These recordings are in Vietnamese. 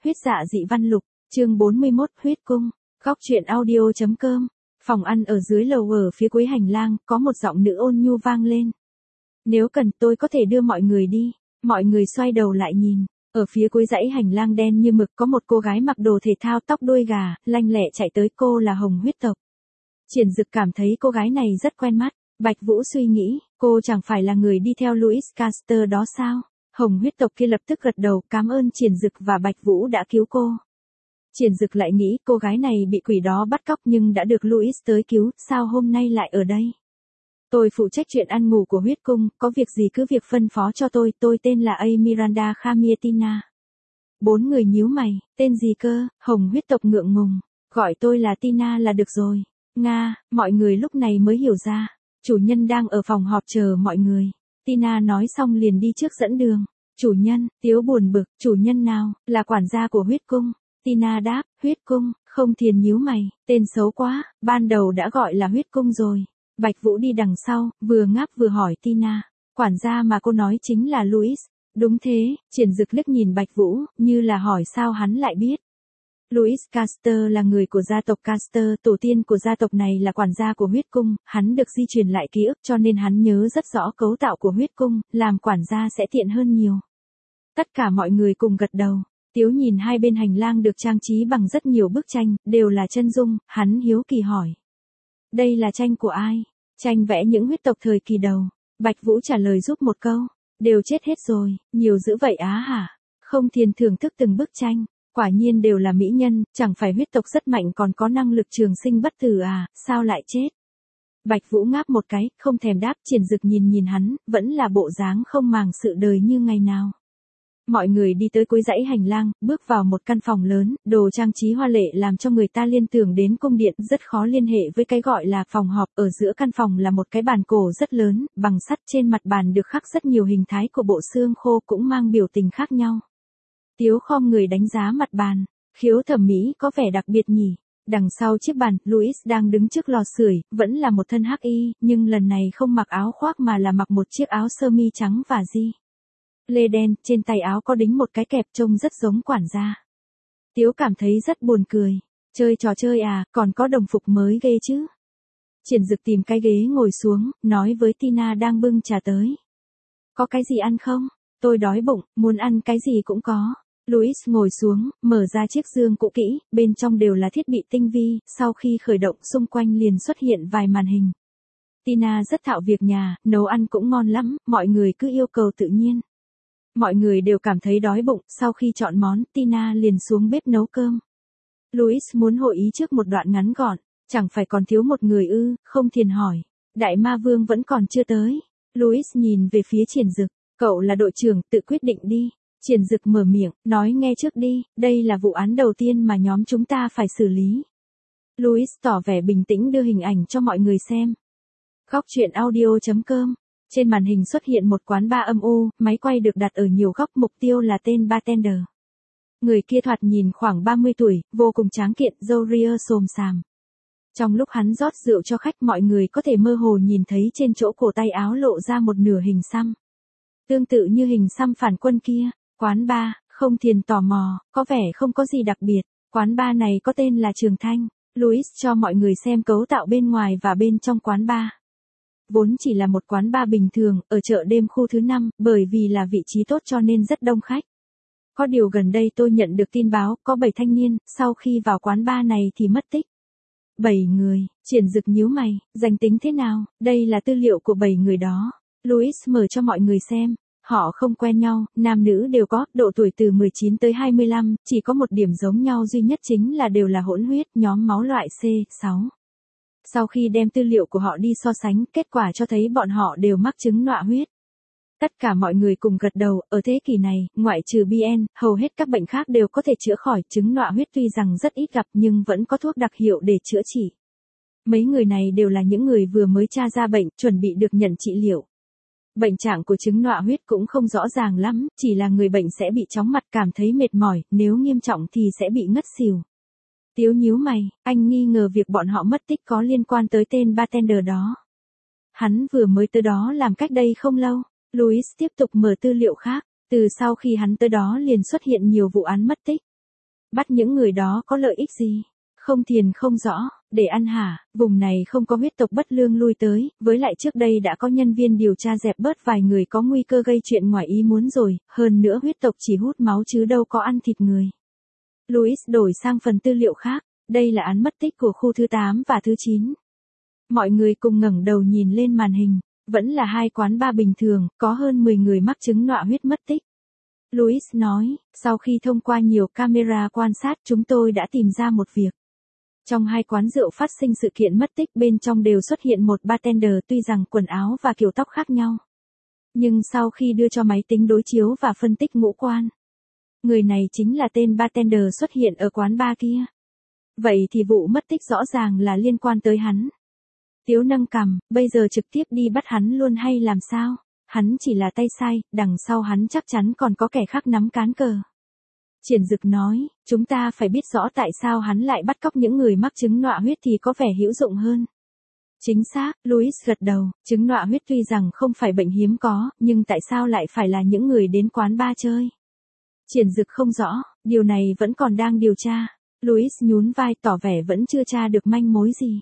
Huyết dạ dị văn lục, chương 41, huyết cung. Góc truyện audio.com. Phòng ăn ở dưới lầu ở phía cuối hành lang, có một giọng nữ ôn nhu vang lên. Nếu cần tôi có thể đưa mọi người đi. Mọi người xoay đầu lại nhìn. Ở phía cuối dãy hành lang đen như mực có một cô gái mặc đồ thể thao tóc đuôi gà, lanh lẹ chạy tới. Cô là Hồng huyết tộc. Triển Dực cảm thấy cô gái này rất quen mắt. Bạch Vũ suy nghĩ, cô chẳng phải là người đi theo Louis Caster đó sao? Hồng huyết tộc kia lập tức gật đầu, cảm ơn Triển Dực và Bạch Vũ đã cứu cô. Triển Dực lại nghĩ cô gái này bị quỷ đó bắt cóc nhưng đã được Louis tới cứu, sao hôm nay lại ở đây? Tôi phụ trách chuyện ăn ngủ của huyết cung, có việc gì cứ việc phân phó cho tôi tên là A. Miranda Khamietina. Bốn người nhíu mày, tên gì cơ? Hồng huyết tộc ngượng ngùng, gọi tôi là Tina là được rồi. Nga, mọi người lúc này mới hiểu ra, chủ nhân đang ở phòng họp chờ mọi người. Tina nói xong liền đi trước dẫn đường. Chủ nhân, Tiếu buồn bực, chủ nhân nào, là quản gia của huyết cung. Tina đáp, huyết cung, Không Thiền nhíu mày, tên xấu quá, ban đầu đã gọi là huyết cung rồi. Bạch Vũ đi đằng sau, vừa ngáp vừa hỏi Tina, quản gia mà cô nói chính là Louis. Đúng thế, Triển Dực liếc nhìn Bạch Vũ, như là hỏi sao hắn lại biết. Louis Caster là người của gia tộc Caster, tổ tiên của gia tộc này là quản gia của huyết cung, hắn được di truyền lại ký ức cho nên hắn nhớ rất rõ cấu tạo của huyết cung, làm quản gia sẽ tiện hơn nhiều. Tất cả mọi người cùng gật đầu. Tiếu nhìn hai bên hành lang được trang trí bằng rất nhiều bức tranh, đều là chân dung, hắn hiếu kỳ hỏi. Đây là tranh của ai? Tranh vẽ những huyết tộc thời kỳ đầu. Bạch Vũ trả lời giúp một câu. Đều chết hết rồi, nhiều dữ vậy á hả? Không Thiền thưởng thức từng bức tranh. Quả nhiên đều là mỹ nhân, chẳng phải huyết tộc rất mạnh còn có năng lực trường sinh bất tử à, sao lại chết? Bạch Vũ ngáp một cái, không thèm đáp. Triển Dực nhìn hắn, vẫn là bộ dáng không màng sự đời như ngày nào. Mọi người đi tới cuối dãy hành lang, bước vào một căn phòng lớn, đồ trang trí hoa lệ làm cho người ta liên tưởng đến cung điện, rất khó liên hệ với cái gọi là phòng họp. Ở giữa căn phòng là một cái bàn cổ rất lớn, bằng sắt, trên mặt bàn được khắc rất nhiều hình thái của bộ xương khô cũng mang biểu tình khác nhau. Tiếu khom người đánh giá mặt bàn, khiếu thẩm mỹ có vẻ đặc biệt nhỉ. Đằng sau chiếc bàn, Louis đang đứng trước lò sưởi, vẫn là một thân hắc y, nhưng lần này không mặc áo khoác mà là mặc một chiếc áo sơ mi trắng và di lê đen, trên tay áo có đính một cái kẹp trông rất giống quản gia. Tiếu cảm thấy rất buồn cười. Chơi trò chơi à, còn có đồng phục mới ghê chứ. Triển Dực tìm cái ghế ngồi xuống, nói với Tina đang bưng trà tới. Có cái gì ăn không? Tôi đói bụng, muốn ăn cái gì cũng có. Louis ngồi xuống, mở ra chiếc giường cũ kỹ, bên trong đều là thiết bị tinh vi, sau khi khởi động xung quanh liền xuất hiện vài màn hình. Tina rất thạo việc nhà, nấu ăn cũng ngon lắm, mọi người cứ yêu cầu tự nhiên. Mọi người đều cảm thấy đói bụng, sau khi chọn món, Tina liền xuống bếp nấu cơm. Louis muốn hội ý trước một đoạn ngắn gọn, chẳng phải còn thiếu một người ư? Không Thiền hỏi. Đại ma vương vẫn còn chưa tới. Louis nhìn về phía Triển Dực, cậu là đội trưởng, tự quyết định đi. Triển Dực mở miệng, nói nghe trước đi, đây là vụ án đầu tiên mà nhóm chúng ta phải xử lý. Louis tỏ vẻ bình tĩnh đưa hình ảnh cho mọi người xem. Góc truyện audio.com. Trên màn hình xuất hiện một quán bar âm u, máy quay được đặt ở nhiều góc, mục tiêu là tên bartender. Người kia thoạt nhìn khoảng 30 tuổi, vô cùng tráng kiện, râu ria xồm xàm. Trong lúc hắn rót rượu cho khách, mọi người có thể mơ hồ nhìn thấy trên chỗ cổ tay áo lộ ra một nửa hình xăm. Tương tự như hình xăm phản quân kia. Quán bar, Không Thiền tò mò, có vẻ không có gì đặc biệt. Quán bar này có tên là Trường Thanh. Louis cho mọi người xem cấu tạo bên ngoài và bên trong quán bar. Vốn chỉ là một quán bar bình thường, ở chợ đêm khu thứ 5, bởi vì là vị trí tốt cho nên rất đông khách. Có điều gần đây tôi nhận được tin báo, có 7 thanh niên, sau khi vào quán bar này thì mất tích. 7 người, Triển Dực nhíu mày, danh tính thế nào? Đây là tư liệu của 7 người đó. Louis mở cho mọi người xem. Họ không quen nhau, nam nữ đều có, độ tuổi từ 19 tới 25, chỉ có một điểm giống nhau duy nhất chính là đều là hỗn huyết, nhóm máu loại C6. Sau khi đem tư liệu của họ đi so sánh, kết quả cho thấy bọn họ đều mắc chứng nọa huyết. Tất cả mọi người cùng gật đầu, ở thế kỷ này, ngoại trừ BN, hầu hết các bệnh khác đều có thể chữa khỏi. Chứng nọa huyết tuy rằng rất ít gặp nhưng vẫn có thuốc đặc hiệu để chữa trị. Mấy người này đều là những người vừa mới tra ra bệnh, chuẩn bị được nhận trị liệu. Bệnh trạng của chứng nọa huyết cũng không rõ ràng lắm, chỉ là người bệnh sẽ bị chóng mặt, cảm thấy mệt mỏi, nếu nghiêm trọng thì sẽ bị ngất xỉu. Tiếu nhíu mày, anh nghi ngờ việc bọn họ mất tích có liên quan tới tên bartender đó. Hắn vừa mới tới đó làm cách đây không lâu. Louis tiếp tục mở tư liệu khác, từ sau khi hắn tới đó liền xuất hiện nhiều vụ án mất tích. Bắt những người đó có lợi ích gì? Không Thiền không rõ, để ăn hả? Vùng này không có huyết tộc bất lương lui tới, với lại trước đây đã có nhân viên điều tra dẹp bớt vài người có nguy cơ gây chuyện ngoài ý muốn rồi, hơn nữa huyết tộc chỉ hút máu chứ đâu có ăn thịt người. Louis đổi sang phần tư liệu khác, đây là án mất tích của khu thứ 8 và thứ 9. Mọi người cùng ngẩng đầu nhìn lên màn hình, vẫn là hai quán bar bình thường, có hơn 10 người mắc chứng nọa huyết mất tích. Louis nói, sau khi thông qua nhiều camera quan sát chúng tôi đã tìm ra một việc. Trong hai quán rượu phát sinh sự kiện mất tích bên trong đều xuất hiện một bartender tuy rằng quần áo và kiểu tóc khác nhau. Nhưng sau khi đưa cho máy tính đối chiếu và phân tích ngũ quan, người này chính là tên bartender xuất hiện ở quán bar kia. Vậy thì vụ mất tích rõ ràng là liên quan tới hắn. Tiếu nâng cằm, bây giờ trực tiếp đi bắt hắn luôn hay làm sao? Hắn chỉ là tay sai, đằng sau hắn chắc chắn còn có kẻ khác nắm cán cờ. Triển Dực nói, chúng ta phải biết rõ tại sao hắn lại bắt cóc những người mắc chứng nọa huyết thì có vẻ hữu dụng hơn. Chính xác, Louis gật đầu, chứng nọa huyết tuy rằng không phải bệnh hiếm có, nhưng tại sao lại phải là những người đến quán bar chơi? Triển Dực không rõ, điều này vẫn còn đang điều tra. Louis nhún vai tỏ vẻ vẫn chưa tra được manh mối gì.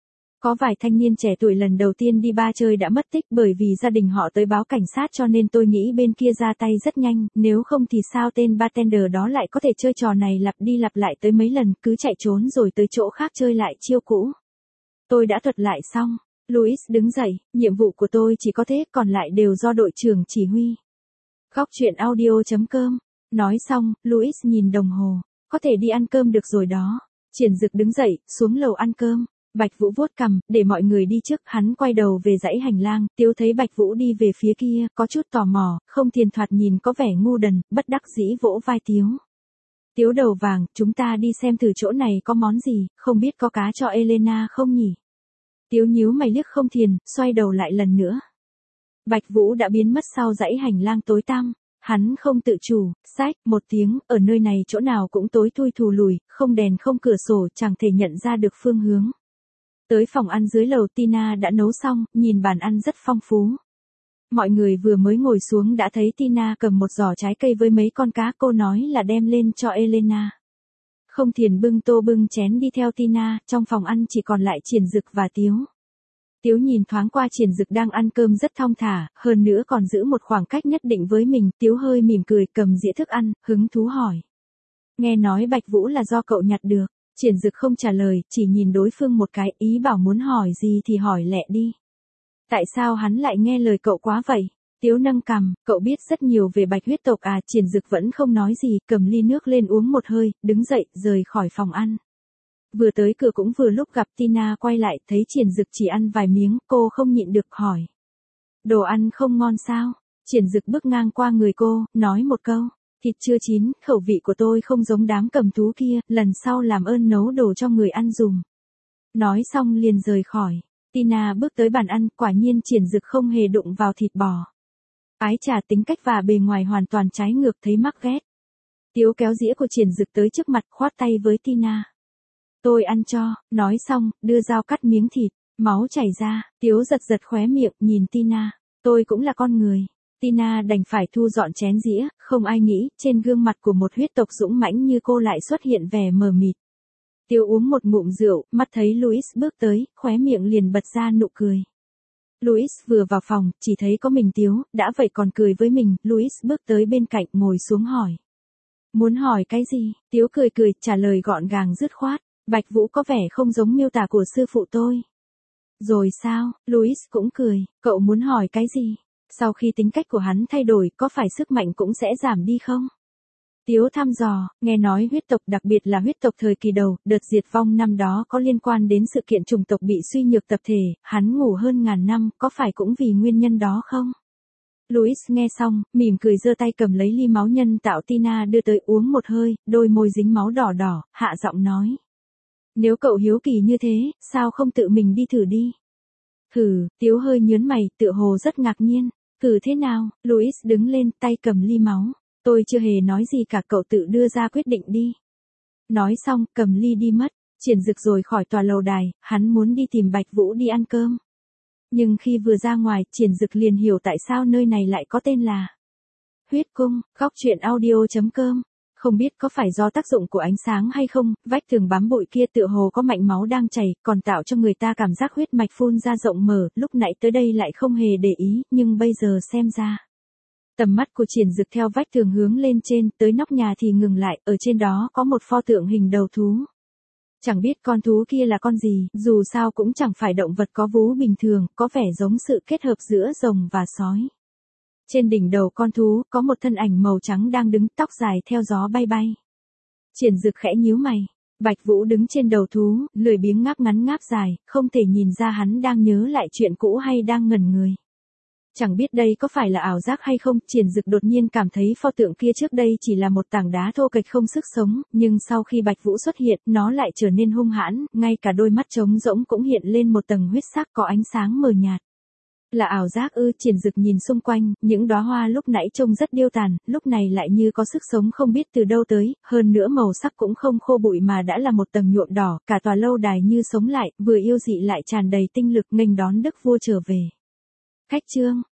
Có vài thanh niên trẻ tuổi lần đầu tiên đi bar chơi đã mất tích bởi vì gia đình họ tới báo cảnh sát cho nên tôi nghĩ bên kia ra tay rất nhanh, nếu không thì sao tên bartender đó lại có thể chơi trò này lặp đi lặp lại tới mấy lần, cứ chạy trốn rồi tới chỗ khác chơi lại chiêu cũ. Tôi đã thuật lại xong, Louis đứng dậy, nhiệm vụ của tôi chỉ có thế, còn lại đều do đội trưởng chỉ huy. Góc truyện audio.com. Nói xong, Louis nhìn đồng hồ, có thể đi ăn cơm được rồi đó. Triển Dực đứng dậy, xuống lầu ăn cơm. Bạch Vũ vuốt cằm, để mọi người đi trước, hắn quay đầu về dãy hành lang, Tiếu thấy Bạch Vũ đi về phía kia, có chút tò mò, Không Thiền thoạt nhìn có vẻ ngu đần, bất đắc dĩ vỗ vai Tiếu. Tiếu đầu vàng, chúng ta đi xem thử chỗ này có món gì, không biết có cá cho Elena không nhỉ? Tiếu nhíu mày liếc Không Thiền, xoay đầu lại lần nữa. Bạch Vũ đã biến mất sau dãy hành lang tối tăm. Hắn không tự chủ, xách một tiếng, ở nơi này chỗ nào cũng tối thui thù lùi, không đèn không cửa sổ, chẳng thể nhận ra được phương hướng. Tới phòng ăn dưới lầu, Tina đã nấu xong, nhìn bàn ăn rất phong phú. Mọi người vừa mới ngồi xuống đã thấy Tina cầm một giỏ trái cây với mấy con cá, cô nói là đem lên cho Elena. Không Thiền bưng tô bưng chén đi theo Tina, trong phòng ăn chỉ còn lại Triển Dực và Tiếu. Tiếu nhìn thoáng qua Triển Dực đang ăn cơm rất thong thả, hơn nữa còn giữ một khoảng cách nhất định với mình, Tiếu hơi mỉm cười cầm dĩa thức ăn, hứng thú hỏi. Nghe nói Bạch Vũ là do cậu nhặt được. Triển Dực không trả lời, chỉ nhìn đối phương một cái, ý bảo muốn hỏi gì thì hỏi lẹ đi. Tại sao hắn lại nghe lời cậu quá vậy? Tiếu nâng cằm, cậu biết rất nhiều về bạch huyết tộc à? Triển Dực vẫn không nói gì, cầm ly nước lên uống một hơi, đứng dậy, rời khỏi phòng ăn. Vừa tới cửa cũng vừa lúc gặp Tina quay lại, thấy Triển Dực chỉ ăn vài miếng, cô không nhịn được hỏi. Đồ ăn không ngon sao? Triển Dực bước ngang qua người cô, nói một câu. Thịt chưa chín, khẩu vị của tôi không giống đám cầm thú kia, lần sau làm ơn nấu đồ cho người ăn dùm. Nói xong liền rời khỏi. Tina bước tới bàn ăn, quả nhiên Triển Dực không hề đụng vào thịt bò. Ái chà, tính cách và bề ngoài hoàn toàn trái ngược, thấy mắc ghét. Tiếu kéo dĩa của Triển Dực tới trước mặt, khoát tay với Tina. Tôi ăn cho, nói xong, đưa dao cắt miếng thịt, máu chảy ra, Tiếu giật giật khóe miệng, nhìn Tina. Tôi cũng là con người. Tina đành phải thu dọn chén dĩa, không ai nghĩ, trên gương mặt của một huyết tộc dũng mãnh như cô lại xuất hiện vẻ mờ mịt. Tiếu uống một ngụm rượu, mắt thấy Louis bước tới, khóe miệng liền bật ra nụ cười. Louis vừa vào phòng, chỉ thấy có mình Tiếu, đã vậy còn cười với mình, Louis bước tới bên cạnh, ngồi xuống hỏi. Muốn hỏi cái gì? Tiếu cười cười, trả lời gọn gàng dứt khoát, Bạch Vũ có vẻ không giống miêu tả của sư phụ tôi. Rồi sao? Louis cũng cười, cậu muốn hỏi cái gì? Sau khi tính cách của hắn thay đổi, có phải sức mạnh cũng sẽ giảm đi không? Tiếu thăm dò, nghe nói huyết tộc, đặc biệt là huyết tộc thời kỳ đầu, đợt diệt vong năm đó có liên quan đến sự kiện chủng tộc bị suy nhược tập thể, hắn ngủ hơn ngàn năm, có phải cũng vì nguyên nhân đó không? Louis nghe xong, mỉm cười giơ tay cầm lấy ly máu nhân tạo Tina đưa tới, uống một hơi, đôi môi dính máu đỏ đỏ, hạ giọng nói. Nếu cậu hiếu kỳ như thế, sao không tự mình đi thử đi? Thử, Tiếu hơi nhớn mày, tựa hồ rất ngạc nhiên. Thử thế nào? Louis đứng lên, tay cầm ly máu. Tôi chưa hề nói gì cả, cậu tự đưa ra quyết định đi. Nói xong, cầm ly đi mất. Triển Dực rồi khỏi tòa lầu đài, hắn muốn đi tìm Bạch Vũ đi ăn cơm. Nhưng khi vừa ra ngoài, Triển Dực liền hiểu tại sao nơi này lại có tên là Huyết Cung. Góc truyện audio.com Không biết có phải do tác dụng của ánh sáng hay không, vách tường bám bụi kia tựa hồ có mạch máu đang chảy, còn tạo cho người ta cảm giác huyết mạch phun ra rộng mở, lúc nãy tới đây lại không hề để ý, nhưng bây giờ xem ra. Tầm mắt của Triển Dực theo vách tường hướng lên trên, tới nóc nhà thì ngừng lại, ở trên đó có một pho tượng hình đầu thú. Chẳng biết con thú kia là con gì, dù sao cũng chẳng phải động vật có vú bình thường, có vẻ giống sự kết hợp giữa rồng và sói. Trên đỉnh đầu con thú, có một thân ảnh màu trắng đang đứng, tóc dài theo gió bay bay. Triển Dực khẽ nhíu mày. Bạch Vũ đứng trên đầu thú, lười biếng ngáp ngắn ngáp dài, không thể nhìn ra hắn đang nhớ lại chuyện cũ hay đang ngẩn người. Chẳng biết đây có phải là ảo giác hay không, Triển Dực đột nhiên cảm thấy pho tượng kia trước đây chỉ là một tảng đá thô kệch không sức sống, nhưng sau khi Bạch Vũ xuất hiện, nó lại trở nên hung hãn, ngay cả đôi mắt trống rỗng cũng hiện lên một tầng huyết sắc có ánh sáng mờ nhạt. Là ảo giác ư? Triển Dực nhìn xung quanh, những đóa hoa lúc nãy trông rất điêu tàn, lúc này lại như có sức sống không biết từ đâu tới, hơn nữa màu sắc cũng không khô bụi mà đã là một tầng nhuộm đỏ, cả tòa lâu đài như sống lại, vừa yêu dị lại tràn đầy tinh lực nghênh đón đức vua trở về. Khách trương,